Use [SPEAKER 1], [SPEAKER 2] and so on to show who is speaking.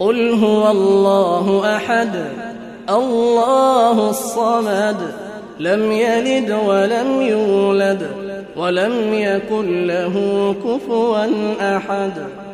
[SPEAKER 1] قل هو الله أحد الله الصمد لم يلد ولم يولد ولم يكن له كفوا أحد.